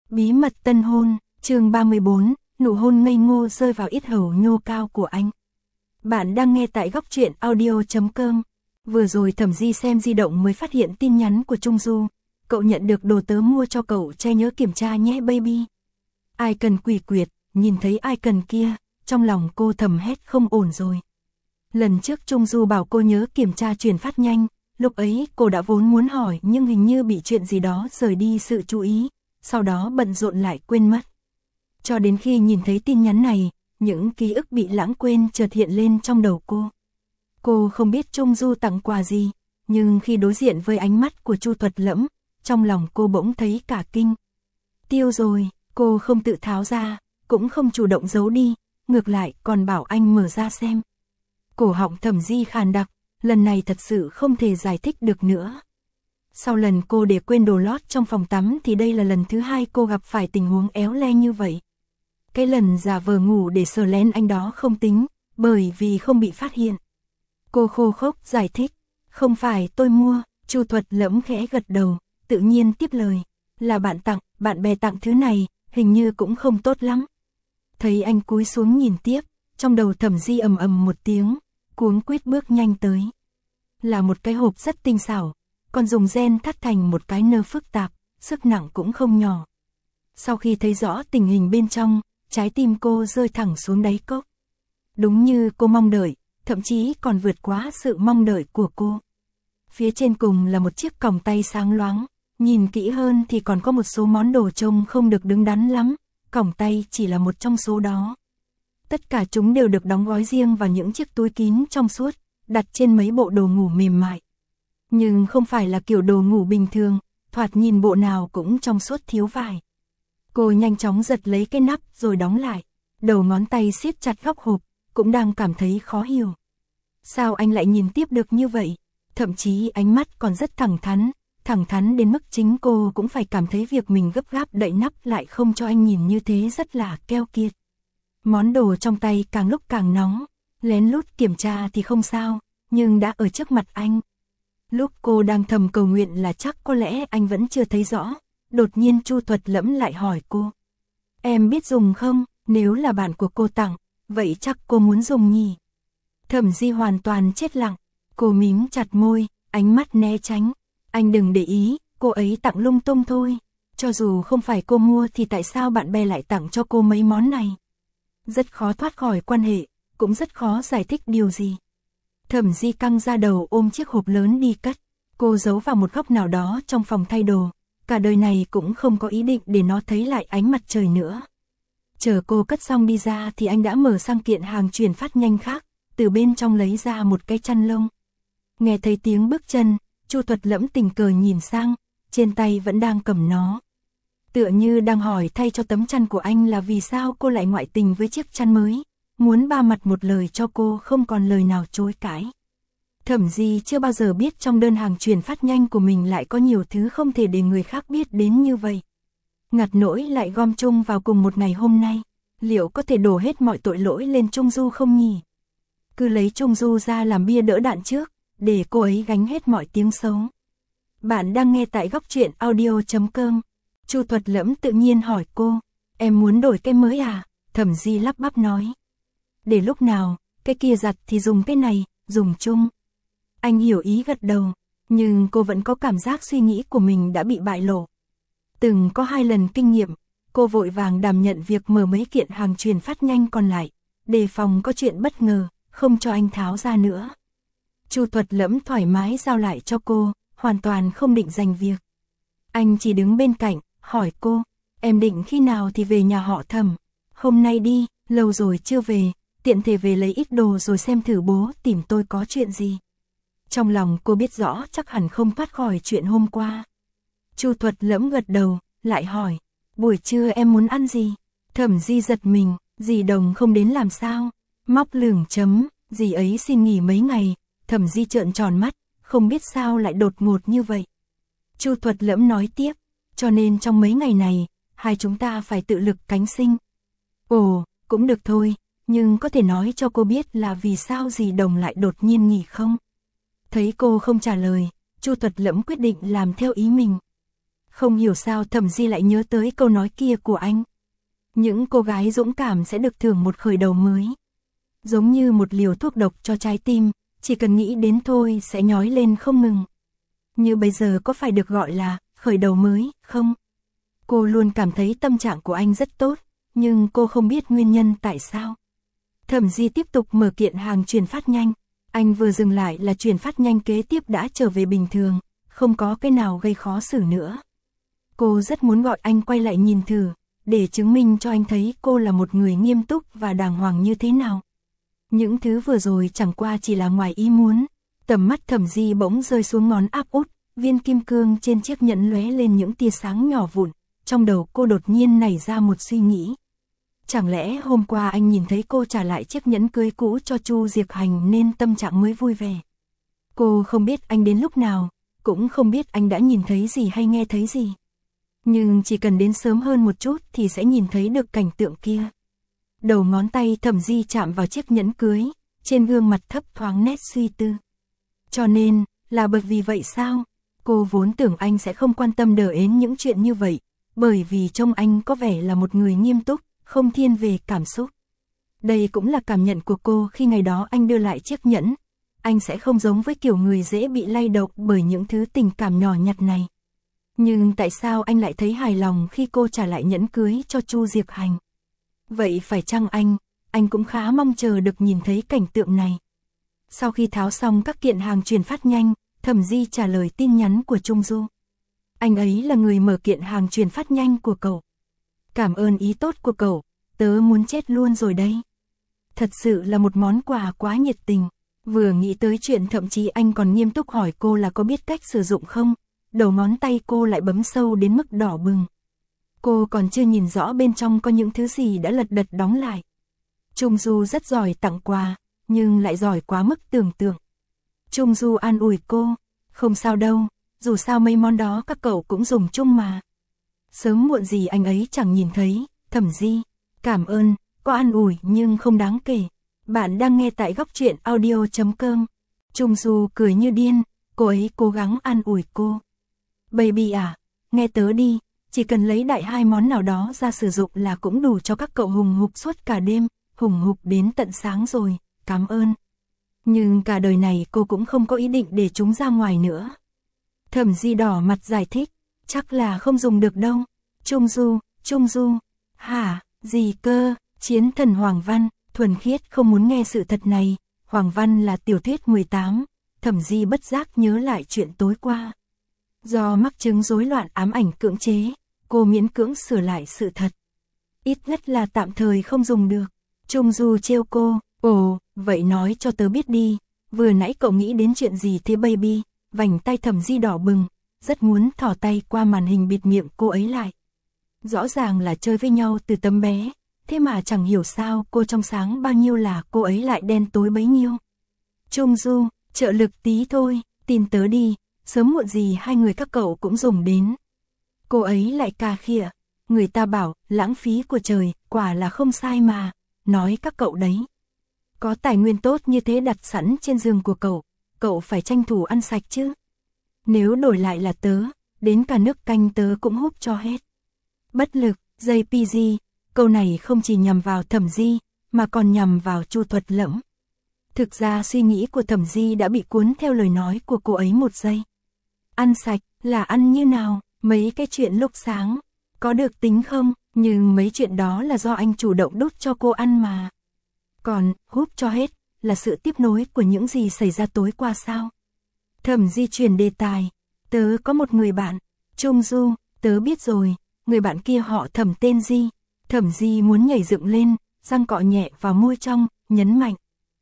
Bí mật tân hôn, chương 34, nụ hôn ngây ngô rơi vào yết hầu nhô cao của anh. Bạn đang nghe tại góc truyện audio.com. Vừa rồi Thẩm Di xem di động mới phát hiện tin nhắn của Trung Du. Cậu nhận được đồ tớ mua cho cậu, che nhớ kiểm tra nhé baby. Ai cần quỷ quyệt, nhìn thấy ai cần kia, trong lòng cô thầm hét không ổn rồi. Lần trước Trung Du bảo cô nhớ kiểm tra truyền phát nhanh, lúc ấy cô đã vốn muốn hỏi nhưng hình như bị chuyện gì đó rời đi sự chú ý, sau đó bận rộn lại quên mất. Cho đến khi nhìn thấy tin nhắn này, những ký ức bị lãng quên chợt hiện lên trong đầu cô. Cô không biết Trung Du tặng quà gì, nhưng khi đối diện với ánh mắt của Chu Thuật Lẫm, trong lòng cô bỗng thấy cả kinh. Tiêu rồi, cô không tự tháo ra, cũng không chủ động giấu đi, ngược lại còn bảo anh mở ra xem. Cổ họng Thẩm Di khàn đặc, lần này thật sự không thể giải thích được nữa. Sau lần cô để quên đồ lót trong phòng tắm thì đây là lần thứ hai cô gặp phải tình huống éo le như vậy. Cái lần giả vờ ngủ để sờ lén anh đó không tính, bởi vì không bị phát hiện. Cô khô khốc giải thích, không phải tôi mua. Chu Thuật Lẫm khẽ gật đầu, tự nhiên tiếp lời, là bạn tặng, bạn bè tặng thứ này, hình như cũng không tốt lắm. Thấy anh cúi xuống nhìn tiếp, trong đầu Thẩm Di ầm ầm một tiếng, cuống quýt bước nhanh tới. Là một cái hộp rất tinh xảo, còn dùng ren thắt thành một cái nơ phức tạp, sức nặng cũng không nhỏ. Sau khi thấy rõ tình hình bên trong, trái tim cô rơi thẳng xuống đáy cốc. Đúng như cô mong đợi, thậm chí còn vượt quá sự mong đợi của cô. Phía trên cùng là một chiếc còng tay sáng loáng, nhìn kỹ hơn thì còn có một số món đồ trông không được đứng đắn lắm, còng tay chỉ là một trong số đó. Tất cả chúng đều được đóng gói riêng vào những chiếc túi kín trong suốt, đặt trên mấy bộ đồ ngủ mềm mại. Nhưng không phải là kiểu đồ ngủ bình thường, thoạt nhìn bộ nào cũng trong suốt thiếu vải. Cô nhanh chóng giật lấy cái nắp rồi đóng lại, đầu ngón tay siết chặt góc hộp, cũng đang cảm thấy khó hiểu. Sao anh lại nhìn tiếp được như vậy? Thậm chí ánh mắt còn rất thẳng thắn đến mức chính cô cũng phải cảm thấy việc mình gấp gáp đậy nắp lại không cho anh nhìn như thế rất là keo kiệt. Món đồ trong tay càng lúc càng nóng, lén lút kiểm tra thì không sao, nhưng đã ở trước mặt anh. Lúc cô đang thầm cầu nguyện là chắc có lẽ anh vẫn chưa thấy rõ, đột nhiên Chu Thuật Lẫm lại hỏi cô. Em biết dùng không? Nếu là bạn của cô tặng, vậy chắc cô muốn dùng nhỉ? Thẩm Di hoàn toàn chết lặng, cô mím chặt môi, ánh mắt né tránh. Anh đừng để ý, cô ấy tặng lung tung thôi. Cho dù không phải cô mua thì tại sao bạn bè lại tặng cho cô mấy món này? Rất khó thoát khỏi quan hệ, cũng rất khó giải thích điều gì. Thẩm Di căng ra đầu ôm chiếc hộp lớn đi cất. Cô giấu vào một góc nào đó trong phòng thay đồ. Cả đời này cũng không có ý định để nó thấy lại ánh mặt trời nữa. Chờ cô cất xong đi ra thì anh đã mở sang kiện hàng chuyển phát nhanh khác, từ bên trong lấy ra một cái chăn lông. Nghe thấy tiếng bước chân, Chu Thuật Lẫm tình cờ nhìn sang, trên tay vẫn đang cầm nó. Tựa như đang hỏi thay cho tấm chăn của anh là vì sao cô lại ngoại tình với chiếc chăn mới, muốn ba mặt một lời cho cô không còn lời nào chối cãi. Thẩm Di chưa bao giờ biết trong đơn hàng chuyển phát nhanh của mình lại có nhiều thứ không thể để người khác biết đến như vậy. Ngặt nỗi lại gom chung vào cùng một ngày hôm nay, liệu có thể đổ hết mọi tội lỗi lên Trung Du không nhỉ? Cứ lấy Trung Du ra làm bia đỡ đạn trước, để cô ấy gánh hết mọi tiếng xấu. Bạn đang nghe tại góc truyện audio.com. Chu Thuật Lẫm tự nhiên hỏi cô, em muốn đổi cái mới à? Thẩm Di lắp bắp nói. Để lúc nào, cái kia giặt thì dùng cái này, dùng chung. Anh hiểu ý gật đầu, nhưng cô vẫn có cảm giác suy nghĩ của mình đã bị bại lộ. Từng có 2 lần kinh nghiệm, cô vội vàng đảm nhận việc mở mấy kiện hàng truyền phát nhanh còn lại, đề phòng có chuyện bất ngờ, không cho anh tháo ra nữa. Chu Thuật Lẫm thoải mái giao lại cho cô, hoàn toàn không định giành việc. Anh chỉ đứng bên cạnh, hỏi cô, em định khi nào thì về nhà họ Thẩm? Hôm nay đi, lâu rồi chưa về, tiện thể về lấy ít đồ rồi xem thử bố tìm tôi có chuyện gì. Trong lòng cô biết rõ chắc hẳn không thoát khỏi chuyện hôm qua. Chu Thuật Lẫm gật đầu, lại hỏi, buổi trưa em muốn ăn gì? Thẩm Di giật mình, dì Đồng không đến làm sao? Móc lửng chấm, dì ấy xin nghỉ mấy ngày. Thẩm Di trợn tròn mắt, không biết sao lại đột ngột như vậy. Chu Thuật Lẫm nói tiếp, cho nên trong mấy ngày này, hai chúng ta phải tự lực cánh sinh. Ồ, cũng được thôi, nhưng có thể nói cho cô biết là vì sao dì Đồng lại đột nhiên nghỉ không? Thấy cô không trả lời, Chu Thuật Lẫm quyết định làm theo ý mình. Không hiểu sao Thẩm Di lại nhớ tới câu nói kia của anh. Những cô gái dũng cảm sẽ được thưởng một khởi đầu mới. Giống như một liều thuốc độc cho trái tim, chỉ cần nghĩ đến thôi sẽ nhói lên không ngừng. Như bây giờ có phải được gọi là khởi đầu mới, không? Cô luôn cảm thấy tâm trạng của anh rất tốt, nhưng cô không biết nguyên nhân tại sao. Thẩm Di tiếp tục mở kiện hàng chuyển phát nhanh. Anh vừa dừng lại là chuyển phát nhanh kế tiếp đã trở về bình thường, không có cái nào gây khó xử nữa. Cô rất muốn gọi anh quay lại nhìn thử, để chứng minh cho anh thấy cô là một người nghiêm túc và đàng hoàng như thế nào. Những thứ vừa rồi chẳng qua chỉ là ngoài ý muốn. Tầm mắt Thẩm Di bỗng rơi xuống ngón áp út, viên kim cương trên chiếc nhẫn lóe lên những tia sáng nhỏ vụn. Trong đầu cô đột nhiên nảy ra một suy nghĩ. Chẳng lẽ hôm qua anh nhìn thấy cô trả lại chiếc nhẫn cưới cũ cho Chu Diệc Hành nên tâm trạng mới vui vẻ. Cô không biết anh đến lúc nào, cũng không biết anh đã nhìn thấy gì hay nghe thấy gì. Nhưng chỉ cần đến sớm hơn một chút thì sẽ nhìn thấy được cảnh tượng kia. Đầu ngón tay Thẩm Di chạm vào chiếc nhẫn cưới, trên gương mặt thấp thoáng nét suy tư. Cho nên, là bởi vì vậy sao? Cô vốn tưởng anh sẽ không quan tâm đến những chuyện như vậy, bởi vì trông anh có vẻ là một người nghiêm túc, không thiên về cảm xúc. Đây cũng là cảm nhận của cô khi ngày đó anh đưa lại chiếc nhẫn. Anh sẽ không giống với kiểu người dễ bị lay động bởi những thứ tình cảm nhỏ nhặt này. Nhưng tại sao anh lại thấy hài lòng khi cô trả lại nhẫn cưới cho Chu Diệc Hành? Vậy phải chăng anh cũng khá mong chờ được nhìn thấy cảnh tượng này. Sau khi tháo xong các kiện hàng chuyển phát nhanh, Thẩm Di trả lời tin nhắn của Trung Du. Anh ấy là người mở kiện hàng chuyển phát nhanh của cậu. Cảm ơn ý tốt của cậu, tớ muốn chết luôn rồi đây. Thật sự là một món quà quá nhiệt tình. Vừa nghĩ tới chuyện thậm chí anh còn nghiêm túc hỏi cô là có biết cách sử dụng không, đầu ngón tay cô lại bấm sâu đến mức đỏ bừng. Cô còn chưa nhìn rõ bên trong có những thứ gì đã lật đật đóng lại. Trung Du rất giỏi tặng quà, nhưng lại giỏi quá mức tưởng tượng. Trung Du an ủi cô, không sao đâu, dù sao mấy món đó các cậu cũng dùng chung mà. Sớm muộn gì anh ấy chẳng nhìn thấy. Thẩm Di, cảm ơn, có an ủi nhưng không đáng kể. Bạn đang nghe tại Góc Truyện Audio.com. Trung Du cười như điên, cô ấy cố gắng an ủi cô. Baby à, nghe tớ đi, chỉ cần lấy đại 2 món nào đó ra sử dụng là cũng đủ cho các cậu hùng hục suốt cả đêm, hùng hục đến tận sáng rồi, cảm ơn. Nhưng cả đời này cô cũng không có ý định để chúng ra ngoài nữa. Thẩm Di đỏ mặt giải thích, chắc là không dùng được đâu. Trung Du, hả, gì cơ, chiến thần Hoàng Văn, thuần khiết không muốn nghe sự thật này, Hoàng Văn là tiểu thuyết 18, Thẩm Di bất giác nhớ lại chuyện tối qua. Do mắc chứng rối loạn ám ảnh cưỡng chế, cô miễn cưỡng sửa lại sự thật. Ít nhất là tạm thời không dùng được. Trung Du trêu cô, ồ, vậy nói cho tớ biết đi, vừa nãy cậu nghĩ đến chuyện gì thế baby? Vành tay Thẩm Di đỏ bừng, rất muốn thò tay qua màn hình bịt miệng cô ấy lại. Rõ ràng là chơi với nhau từ tấm bé, thế mà chẳng hiểu sao cô trong sáng bao nhiêu là cô ấy lại đen tối bấy nhiêu. Trung Du, trợ lực tí thôi, tin tớ đi, sớm muộn gì hai người các cậu cũng dùng đến. Cô ấy lại cà khịa, người ta bảo lãng phí của trời, quả là không sai mà, nói các cậu đấy. Có tài nguyên tốt như thế đặt sẵn trên giường của cậu phải tranh thủ ăn sạch chứ. Nếu đổi lại là tớ, đến cả nước canh tớ cũng húp cho hết. Bất lực, JPG, câu này không chỉ nhằm vào Thẩm Di, mà còn nhằm vào Chu Thuật Lẫm. Thực ra suy nghĩ của Thẩm Di đã bị cuốn theo lời nói của cô ấy một giây. Ăn sạch, là ăn như nào, mấy cái chuyện lúc sáng, có được tính không, nhưng mấy chuyện đó là do anh chủ động đút cho cô ăn mà. Còn, húp cho hết, là sự tiếp nối của những gì xảy ra tối qua sao? Thẩm Di chuyển đề tài, tớ có một người bạn, Trung Du, tớ biết rồi, người bạn kia họ Thẩm tên Di. Thẩm Di muốn nhảy dựng lên, răng cọ nhẹ vào môi trong, nhấn mạnh.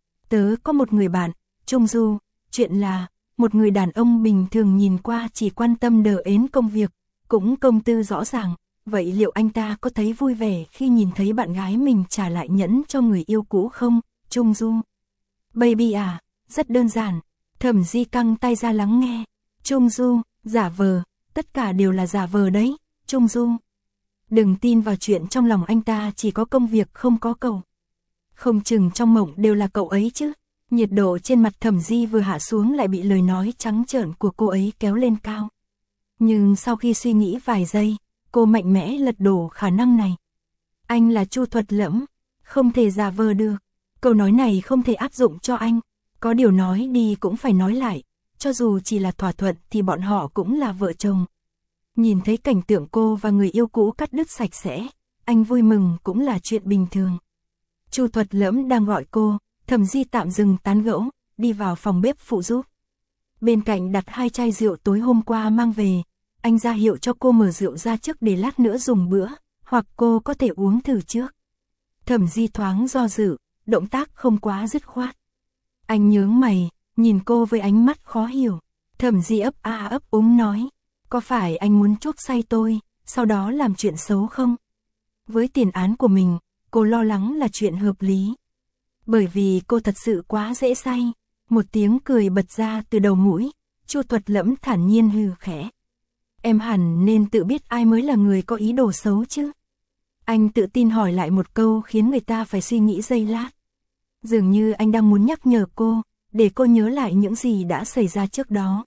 Tớ có một người bạn, Trung Du, chuyện là, một người đàn ông bình thường nhìn qua chỉ quan tâm đến công việc, cũng công tư rõ ràng, vậy liệu anh ta có thấy vui vẻ khi nhìn thấy bạn gái mình trả lại nhẫn cho người yêu cũ không, Trung Du? Baby à, rất đơn giản. Thẩm Di căng tay ra lắng nghe. Trung Du, giả vờ, tất cả đều là giả vờ đấy, Trung Du. Đừng tin vào chuyện trong lòng anh ta chỉ có công việc không có cậu. Không chừng trong mộng đều là cậu ấy chứ. Nhiệt độ trên mặt Thẩm Di vừa hạ xuống lại bị lời nói trắng trợn của cô ấy kéo lên cao. Nhưng sau khi suy nghĩ vài giây, cô mạnh mẽ lật đổ khả năng này. Anh là Chu Thuật Lẫm, không thể giả vờ được. Câu nói này không thể áp dụng cho anh. Có điều nói đi cũng phải nói lại, cho dù chỉ là thỏa thuận thì bọn họ cũng là vợ chồng. Nhìn thấy cảnh tượng cô và người yêu cũ cắt đứt sạch sẽ, anh vui mừng cũng là chuyện bình thường. Chu Thuật Lẫm đang gọi cô, Thẩm Di tạm dừng tán gẫu, đi vào phòng bếp phụ giúp. Bên cạnh đặt 2 chai rượu tối hôm qua mang về, anh ra hiệu cho cô mở rượu ra trước để lát nữa dùng bữa, hoặc cô có thể uống thử trước. Thẩm Di thoáng do dự, động tác không quá dứt khoát. Anh nhướng mày, nhìn cô với ánh mắt khó hiểu. Thẩm Di ấp a ấp úng nói, có phải anh muốn chuốc say tôi, sau đó làm chuyện xấu không? Với tiền án của mình, cô lo lắng là chuyện hợp lý. Bởi vì cô thật sự quá dễ say. Một tiếng cười bật ra từ đầu mũi, Chu Thuật Lẫm thản nhiên hừ khẽ. Em hẳn nên tự biết ai mới là người có ý đồ xấu chứ. Anh tự tin hỏi lại một câu khiến người ta phải suy nghĩ giây lát. Dường như anh đang muốn nhắc nhở cô, để cô nhớ lại những gì đã xảy ra trước đó.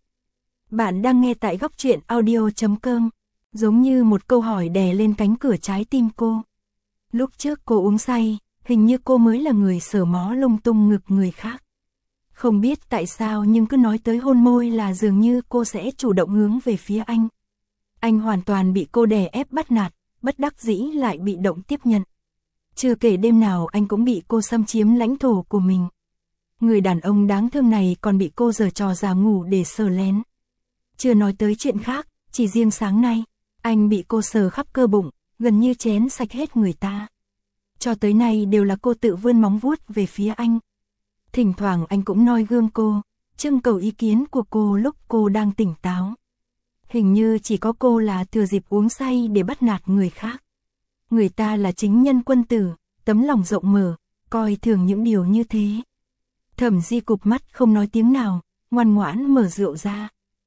Bạn đang nghe tại góc truyện audio.com, giống như một câu hỏi đè lên cánh cửa trái tim cô. Lúc trước cô uống say, hình như cô mới là người sờ mó lung tung ngực người khác. Không biết tại sao nhưng cứ nói tới hôn môi là dường như cô sẽ chủ động hướng về phía anh. Anh hoàn toàn bị cô đè ép bắt nạt, bất đắc dĩ lại bị động tiếp nhận. Chưa kể đêm nào anh cũng bị cô xâm chiếm lãnh thổ của mình. Người đàn ông đáng thương này còn bị cô giở trò già ngủ để sờ lén. Chưa nói tới chuyện khác, chỉ riêng sáng nay, anh bị cô sờ khắp cơ bụng, gần như chén sạch hết người ta. Cho tới nay đều là cô tự vươn móng vuốt về phía anh. Thỉnh thoảng anh cũng noi gương cô, trưng cầu ý kiến của cô lúc cô đang tỉnh táo. Hình như chỉ có cô là thừa dịp uống say để bắt nạt người khác. Người ta là chính nhân quân tử, tấm lòng rộng mở, coi thường những điều như thế. Thẩm Di cụp mắt không nói tiếng nào, ngoan ngoãn mở rượu ra.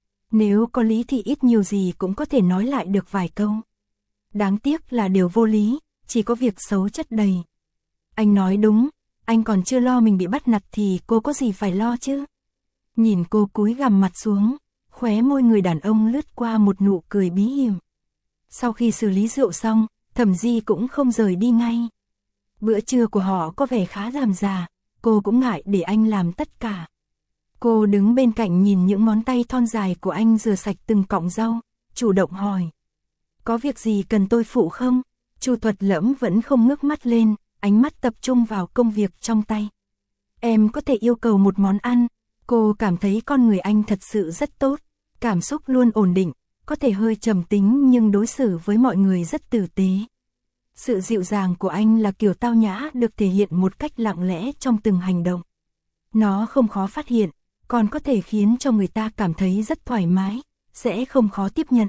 Nếu có lý thì ít nhiều gì cũng có thể nói lại được vài câu. Đáng tiếc là điều vô lý, chỉ có việc xấu chất đầy. Anh nói đúng, anh còn chưa lo mình bị bắt nạt thì cô có gì phải lo chứ. Nhìn cô cúi gằm mặt xuống, khóe môi người đàn ông lướt qua một nụ cười bí hiểm. Sau khi xử lý rượu xong, Thẩm Di cũng không rời đi ngay. Bữa trưa của họ có vẻ khá rườm rà, cô cũng ngại để anh làm tất cả. Cô đứng bên cạnh nhìn những ngón tay thon dài của anh rửa sạch từng cọng rau, chủ động hỏi. Có việc gì cần tôi phụ không? Chu Thuật Lẫm vẫn không ngước mắt lên, ánh mắt tập trung vào công việc trong tay. Em có thể yêu cầu một món ăn. Cô cảm thấy con người anh thật sự rất tốt, cảm xúc luôn ổn định, có thể hơi trầm tính nhưng đối xử với mọi người rất tử tế. Sự dịu dàng của anh là kiểu tao nhã được thể hiện một cách lặng lẽ trong từng hành động. Nó không khó phát hiện, còn có thể khiến cho người ta cảm thấy rất thoải mái, sẽ không khó tiếp nhận.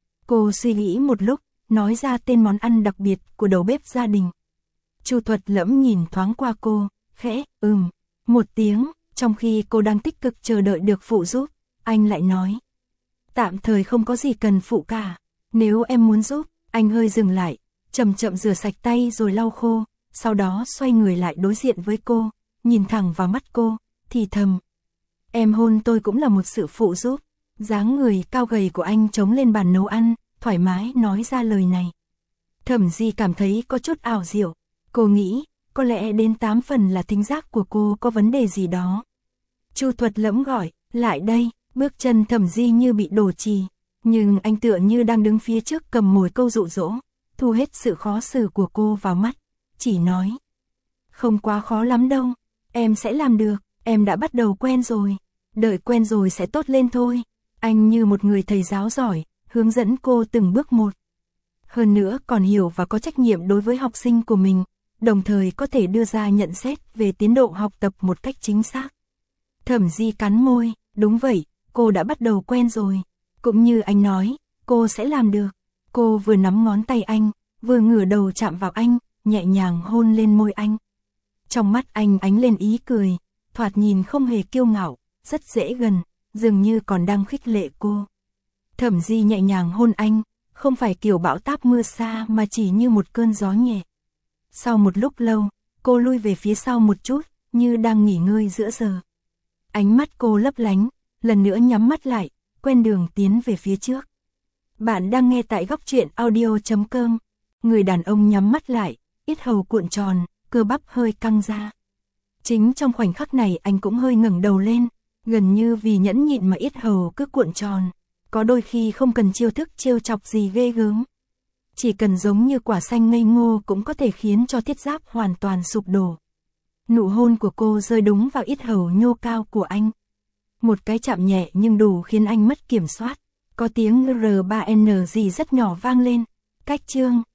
Cô suy nghĩ một lúc, nói ra tên món ăn đặc biệt của đầu bếp gia đình. Chu Thuật Lẫm nhìn thoáng qua cô, khẽ, một tiếng, trong khi cô đang tích cực chờ đợi được phụ giúp, anh lại nói. Tạm thời không có gì cần phụ cả, nếu em muốn giúp, anh hơi dừng lại, chậm chậm rửa sạch tay rồi lau khô, sau đó xoay người lại đối diện với cô, nhìn thẳng vào mắt cô, thì thầm. Em hôn tôi cũng là một sự phụ giúp. Dáng người cao gầy của anh chống lên bàn nấu ăn, thoải mái nói ra lời này. Thẩm Di cảm thấy có chút ảo diệu. Cô nghĩ, có lẽ đến 8 phần là thính giác của cô có vấn đề gì đó. Chu Thuật Lẫm gọi, lại đây, bước chân Thẩm Di như bị đổ trì. Nhưng anh tựa như đang đứng phía trước cầm mồi câu dụ dỗ, thu hết sự khó xử của cô vào mắt, chỉ nói. Không quá khó lắm đâu, em sẽ làm được, em đã bắt đầu quen rồi, đợi quen rồi sẽ tốt lên thôi. Anh như một người thầy giáo giỏi, hướng dẫn cô từng bước một. Hơn nữa còn hiểu và có trách nhiệm đối với học sinh của mình, đồng thời có thể đưa ra nhận xét về tiến độ học tập một cách chính xác. Thẩm Di cắn môi, đúng vậy, cô đã bắt đầu quen rồi. Cũng như anh nói, cô sẽ làm được. Cô vừa nắm ngón tay anh, vừa ngửa đầu chạm vào anh, nhẹ nhàng hôn lên môi anh. Trong mắt anh ánh lên ý cười, thoạt nhìn không hề kiêu ngạo, rất dễ gần, dường như còn đang khích lệ cô. Thẩm Di nhẹ nhàng hôn anh, không phải kiểu bão táp mưa xa mà chỉ như một cơn gió nhẹ. Sau một lúc lâu, cô lui về phía sau một chút, như đang nghỉ ngơi giữa giờ. Ánh mắt cô lấp lánh, lần nữa nhắm mắt lại, quen đường tiến về phía trước. Bạn đang nghe tại góc truyện audio.com. Người đàn ông nhắm mắt lại, yết hầu cuộn tròn, cơ bắp hơi căng ra. Chính trong khoảnh khắc này anh cũng hơi ngẩng đầu lên, gần như vì nhẫn nhịn mà yết hầu cứ cuộn tròn. Có đôi khi không cần chiêu thức trêu chọc gì ghê gớm. Chỉ cần giống như quả xanh ngây ngô cũng có thể khiến cho thiết giáp hoàn toàn sụp đổ. Nụ hôn của cô rơi đúng vào yết hầu nhô cao của anh. Một cái chạm nhẹ nhưng đủ khiến anh mất kiểm soát. Có tiếng R3N gì rất nhỏ vang lên. Cách chương